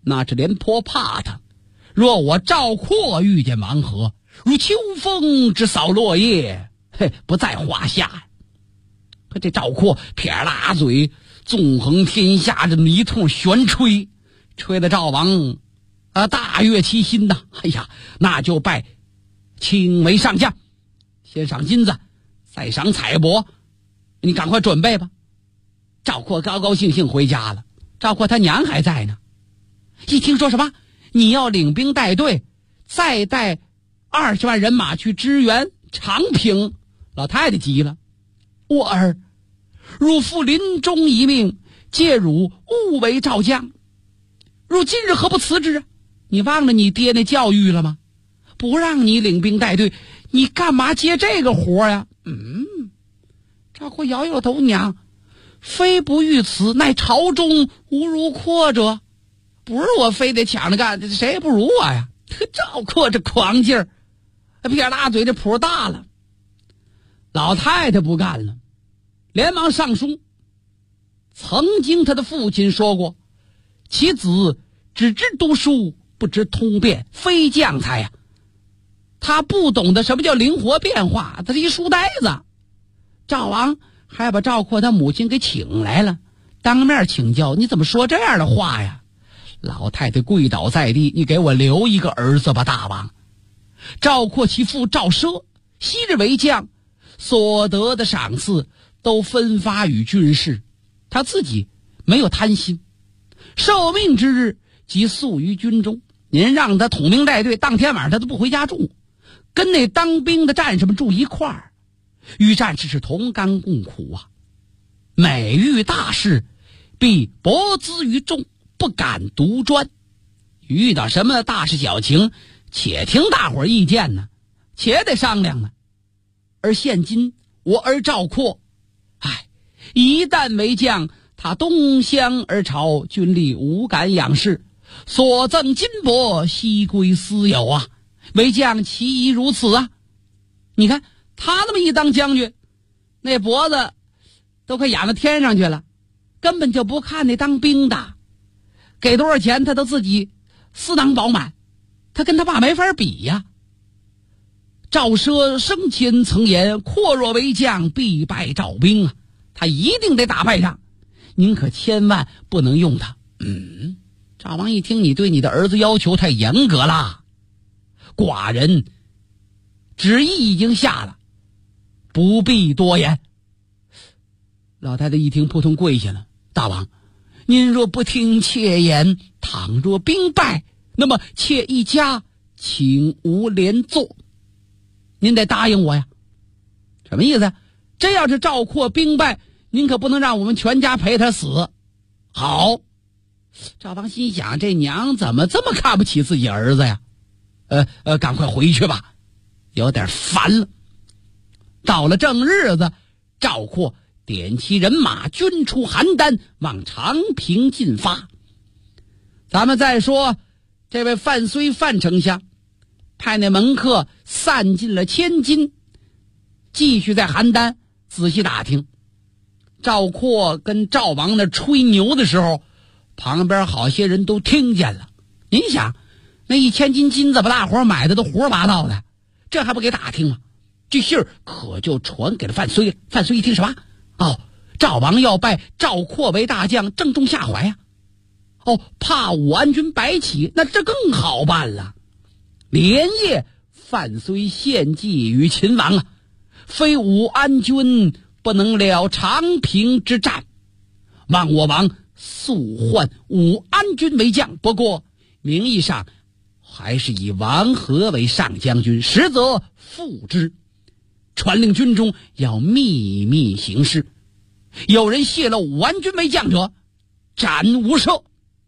那是廉颇怕他。若我赵括遇见王和，如秋风之扫落叶，不在话下。可这赵括撇拉嘴，纵横天下，这么一通旋吹，吹得赵王大悦其心呐。哎呀，那就拜青为上将，先赏金子，再赏彩帛，你赶快准备吧。赵括高高兴兴回家了。赵括他娘还在呢，一听说什么你要领兵带队，再带20万人马去支援长平，老太太急了。我儿，汝父临终一命，借汝勿为赵将，汝今日何不辞之啊？你忘了你爹那教育了吗？不让你领兵带队，你干嘛接这个活呀？赵括摇摇头，娘，非不欲辞，乃朝中无如阔者，不是我非得抢着干，谁也不如我呀。赵括这狂劲儿，撇大嘴，这谱大了。老太太不干了，连忙上书。曾经他的父亲说过，其子只知读书，不知通变，非将才呀。他不懂得什么叫灵活变化，他是一书呆子。赵王还把赵括他母亲给请来了，当面请教，你怎么说这样的话呀？老太太跪倒在地，你给我留一个儿子吧，大王。赵括其父赵奢昔日为将，所得的赏赐都分发与军士，他自己没有贪心，受命之日即宿于军中。您让他统兵带队，当天晚上他都不回家住，跟那当兵的战士们住一块儿，与战士是同甘共苦啊。每遇大事必博咨于众，不敢独专。遇到什么大事小情，且听大伙儿意见呢，且得商量呢。而现今我儿赵括，一旦为将，他东乡而朝，军力无敢仰视，所赠金帛悉归私有啊。为将其宜如此啊。你看他那么一当将军，那脖子都快仰到天上去了，根本就不看那当兵的，给多少钱他都自己私囊饱满，他跟他爸没法比呀。赵奢生前曾言，括若为将，必败赵兵啊，他一定得打败仗，您可千万不能用他。赵王一听，你对你的儿子要求太严格了，寡人旨意已经下了，不必多言。老太太一听，扑通跪下了。大王，您若不听妾言，倘若兵败，那么妾一家请无连坐，您得答应我呀。什么意思？真要是赵括兵败，您可不能让我们全家陪他死。好。赵王心想，这娘怎么这么看不起自己儿子呀？赶快回去吧，有点烦了。到了正日子，赵括点齐人马，军出邯郸，往长平进发。咱们再说这位范睢范丞相，派那门客散尽了千金，继续在邯郸仔细打听。赵括跟赵王那吹牛的时候，旁边好些人都听见了。您想，那1000斤金子把大伙买的都胡说八道的，这还不给打听吗？这信儿可就传给了范睢了。范睢一听什么？赵王要拜赵括为大将，正中下怀呀。怕武安军白起，那这更好办了。连夜范睢献计于秦王啊，非武安军不能了长平之战，望我王速换武安军为将。不过名义上还是以王和为上将军，实则副之。传令军中要秘密行事，有人泄露武安军为将者，斩无赦。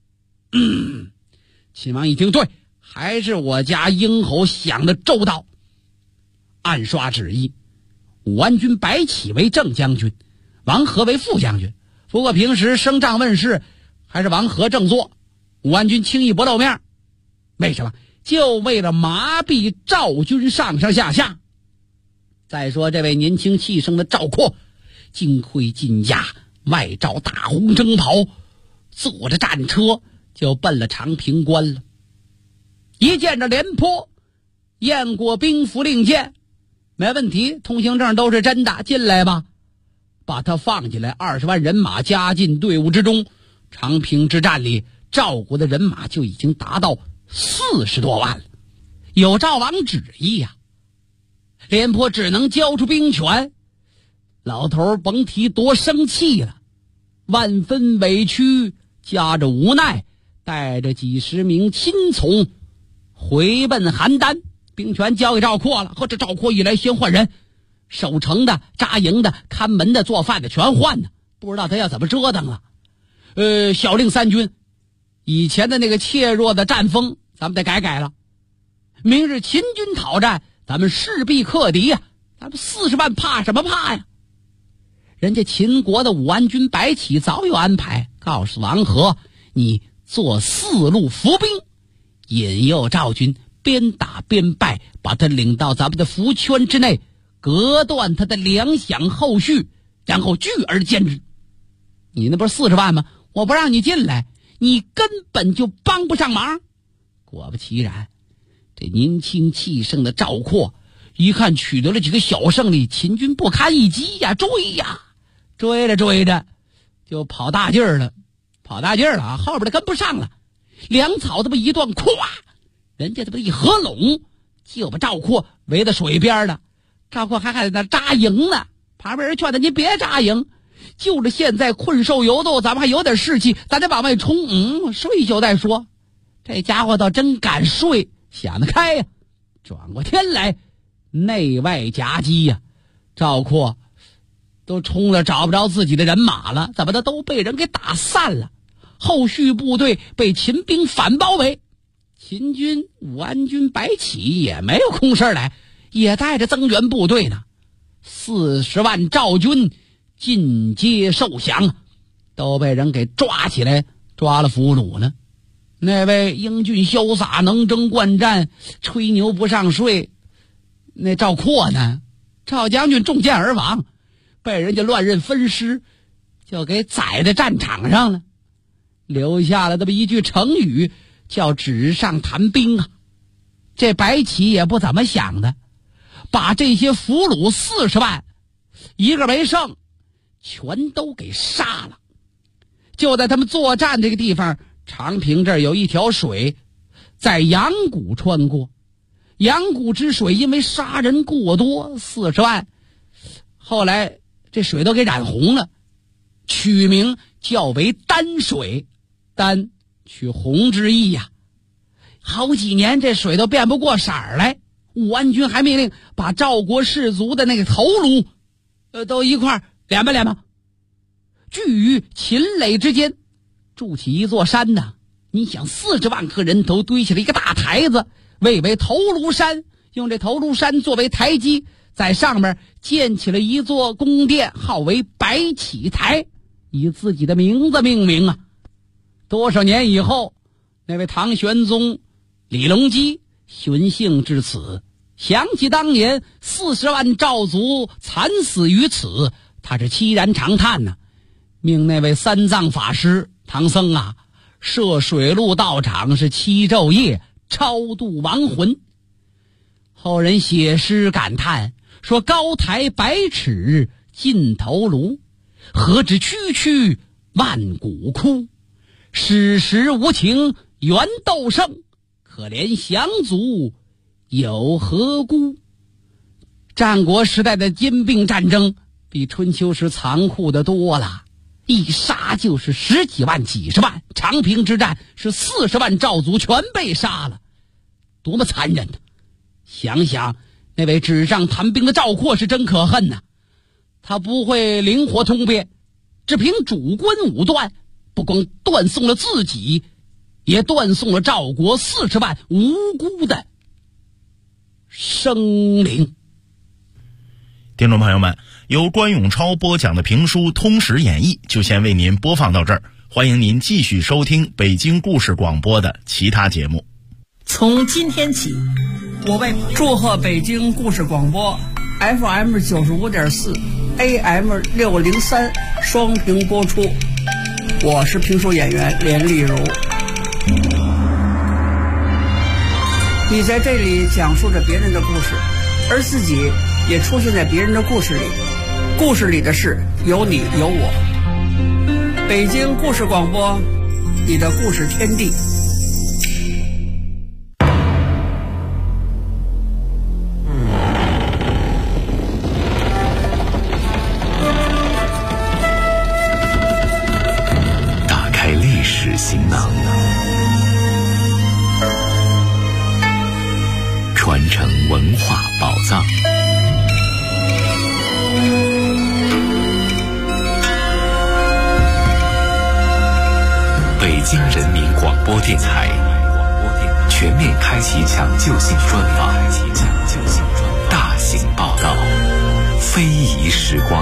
秦王一听，对，还是我家英侯想的周到，暗刷旨意，武安军白起为正将军，王和为副将军。不过平时升帐问事还是王和正坐，武安军轻易不露面。为什么？就为了麻痹赵军上上下下。再说这位年轻气盛的赵括，金盔金甲，外罩大红征袍，坐着战车就奔了长平关了。一见着廉颇，验过兵符令箭，没问题，通行证都是真的，进来吧。把他放进来，20万人马加进队伍之中。长平之战里，赵国的人马就已经达到40多万了。有赵王旨意呀，廉颇只能交出兵权。老头甭提多生气了，万分委屈，夹着无奈，带着几十名亲从回奔邯郸。兵权交给赵括了，和这赵括一来先换人，守城的、扎营的、看门的、做饭的全换呢，不知道他要怎么折腾了。小令三军，以前的那个怯弱的战风咱们得改了。明日秦军讨战，咱们势必克敌呀，咱们40万怕什么怕呀？人家秦国的武安军白起早有安排，告诉王和，你做4路伏兵，引诱赵军，边打边败，把他领到咱们的伏圈之内，隔断他的粮饷后续，然后聚而歼之。你那不是40万吗？我不让你进来，你根本就帮不上忙。果不其然，这年轻气盛的赵括一看取得了几个小胜利，秦军不堪一击呀，追着就跑大劲儿了啊，后边的跟不上了。粮草这么一断，咵，人家这么一合拢，就把赵括围在水边了。赵括还在那扎营呢，旁边人劝他，您别扎营，就着现在困兽犹斗，咱们还有点士气，咱得往外冲。睡一宿再说。这家伙倒真敢睡，想得开呀。转过天来，内外夹击呀，赵括都冲了，找不着自己的人马了，怎么的都被人给打散了。后续部队被秦兵反包围，秦军武安军白起也没有空事来，也带着增援部队呢。40万赵军尽皆受降，都被人给抓起来，抓了俘虏呢。那位英俊潇洒、能征惯战、吹牛不上税那赵括呢，赵将军中箭而亡，被人家乱刃分尸，就给宰在战场上了，留下了这么一句成语，叫纸上谈兵啊。这白起也不怎么想的，把这些俘虏40万一个没剩，全都给杀了。就在他们作战这个地方，长平这儿有一条水在阳谷穿过，阳谷之水因为杀人过多，40万后来这水都给染红了，取名叫为丹水，丹取红之意呀。好几年这水都变不过色儿来，武安军还命令把赵国士卒的那个头颅都一块敛吧。据于秦垒之间筑起一座山呐，你想40万颗人头堆起了一个大台子，谓为头颅山，用这头颅山作为台基，在上面建起了一座宫殿，号为白起台，以自己的名字命名啊。多少年以后，那位唐玄宗李隆基寻幸至此，想起当年40万赵族惨死于此，他是凄然长叹呐，命那位三藏法师唐僧啊，设水陆道场，是7昼夜超度亡魂。后人写诗感叹说，高台百尺尽头颅，何止区区万骨枯，史实无情缘斗胜，可怜降卒有何辜。战国时代的兼并战争比春秋时残酷的多了，一杀就是10几万、几十万。长平之战是40万赵族全被杀了，多么残忍呢！想想那位纸上谈兵的赵括是真可恨呐，他不会灵活通变，只凭主观武断，不光断送了自己，也断送了赵国40万无辜的生灵。
听众朋友们，由关永超播讲的评书《通史演义》就先为您播放到这儿，欢迎您继续收听北京故事广播的其他节目。
从今天起，我为祝贺北京故事广播 FM 95.4 AM 603双屏播出。我是评书演员连丽如， 你在这里讲述着别人的故事，而自己也出现在别人的故事里。故事里的事有你有我。北京故事广播，你的故事天地。
打开历史行囊，传承文化宝藏。北京人民广播电台全面开启抢救性专访，大型报道，非遗时光。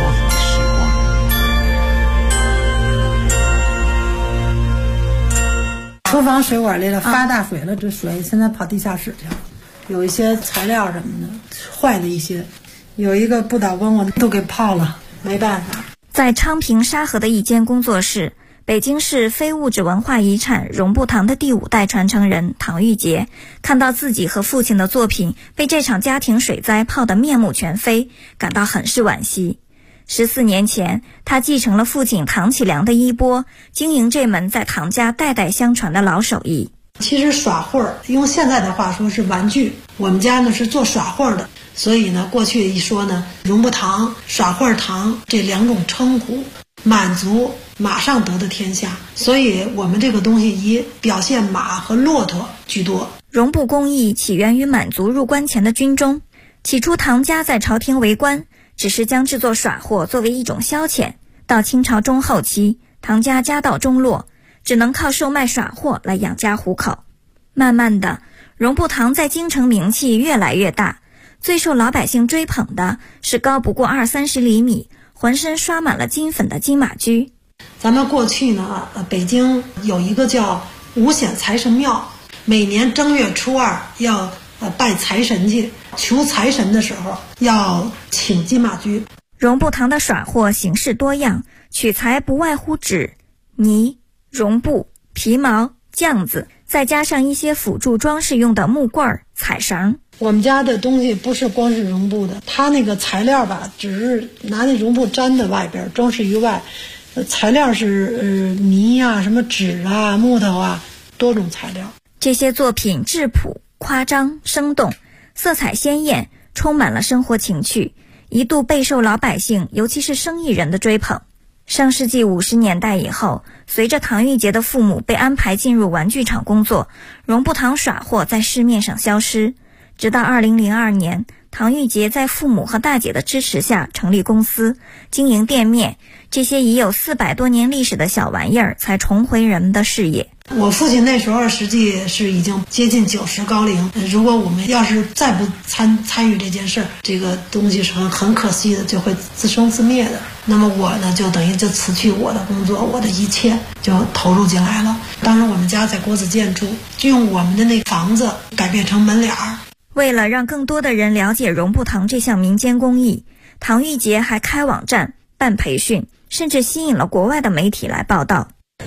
厨房水管里了，发大水了，这水现在跑地下室去了，有一些材料什么的坏了一些，有一个不倒翁我都给泡了，没办法。
在昌平沙河的一间工作室，北京市非物质文化遗产绒布堂的第5代传承人唐玉杰看到自己和父亲的作品被这场家庭水灾泡得面目全非，感到很是惋惜。14年前，他继承了父亲唐启良的衣钵，经营这门在唐家代代相传的老手艺。
其实耍会儿，用现在的话说是玩具，我们家呢是做耍会儿的，所以呢过去一说呢，绒布堂、耍会儿堂这2种称呼，满族马上得的天下，所以我们这个东西以表现马和骆驼居多。
绒布工艺起源于满族入关前的军中，起初唐家在朝廷为官，只是将制作耍货作为一种消遣。到清朝中后期，唐家家道中落，只能靠售卖耍货来养家糊口。慢慢的，绒布堂在京城名气越来越大，最受老百姓追捧的是高不过20-30厘米，浑身刷满了金粉的金马驹。
咱们过去呢，北京有一个叫五显财神庙，每年正月初2要拜财神去，求财神的时候要请金马驹。
绒布堂的耍货形式多样，取材不外乎纸、泥、绒布、皮毛、酱子，再加上一些辅助装饰用的木棍、彩绳。
我们家的东西不是光是绒布的，它那个材料只是拿那绒布粘在外边，装饰于外，材料是泥啊、什么纸啊、木头啊，多种材料。
这些作品质朴、夸张、生动，色彩鲜艳，充满了生活情趣，一度备受老百姓，尤其是生意人的追捧。上世纪50年代以后，随着唐玉杰的父母被安排进入玩具厂工作，绒布堂耍货在市面上消失。直到2002年，唐玉杰在父母和大姐的支持下成立公司，经营店面，这些已有400多年历史的小玩意儿才重回人们的视野。
我父亲那时候实际是已经接近90高龄，如果我们要是再不参与这件事，这个东西是很可惜的，就会自生自灭的。那么我呢，就等于就辞去我的工作，我的一切就投入进来了。当时我们家在国子监住，就用我们的那房子改变成门脸儿。
为了让更多的人了解绒布堂这项民间工艺，唐玉杰还开网站、办培训，甚至吸引了国外的媒体来报道。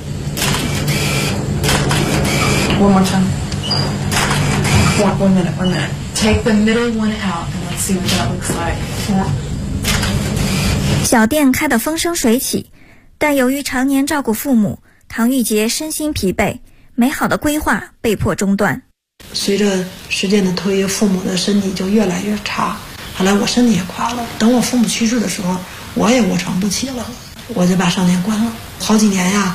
One more time. One minute. Take the middle one out and let's see what that looks like.
小店开得风生水起，但由于常年照顾父母，唐玉杰身心疲惫，美好的规划被迫中断。
随着时间的推移，父母的身体就越来越差，后来我身体也垮了。等我父母去世的时候，我也卧床不起了，我就把商店关了。好几年呀，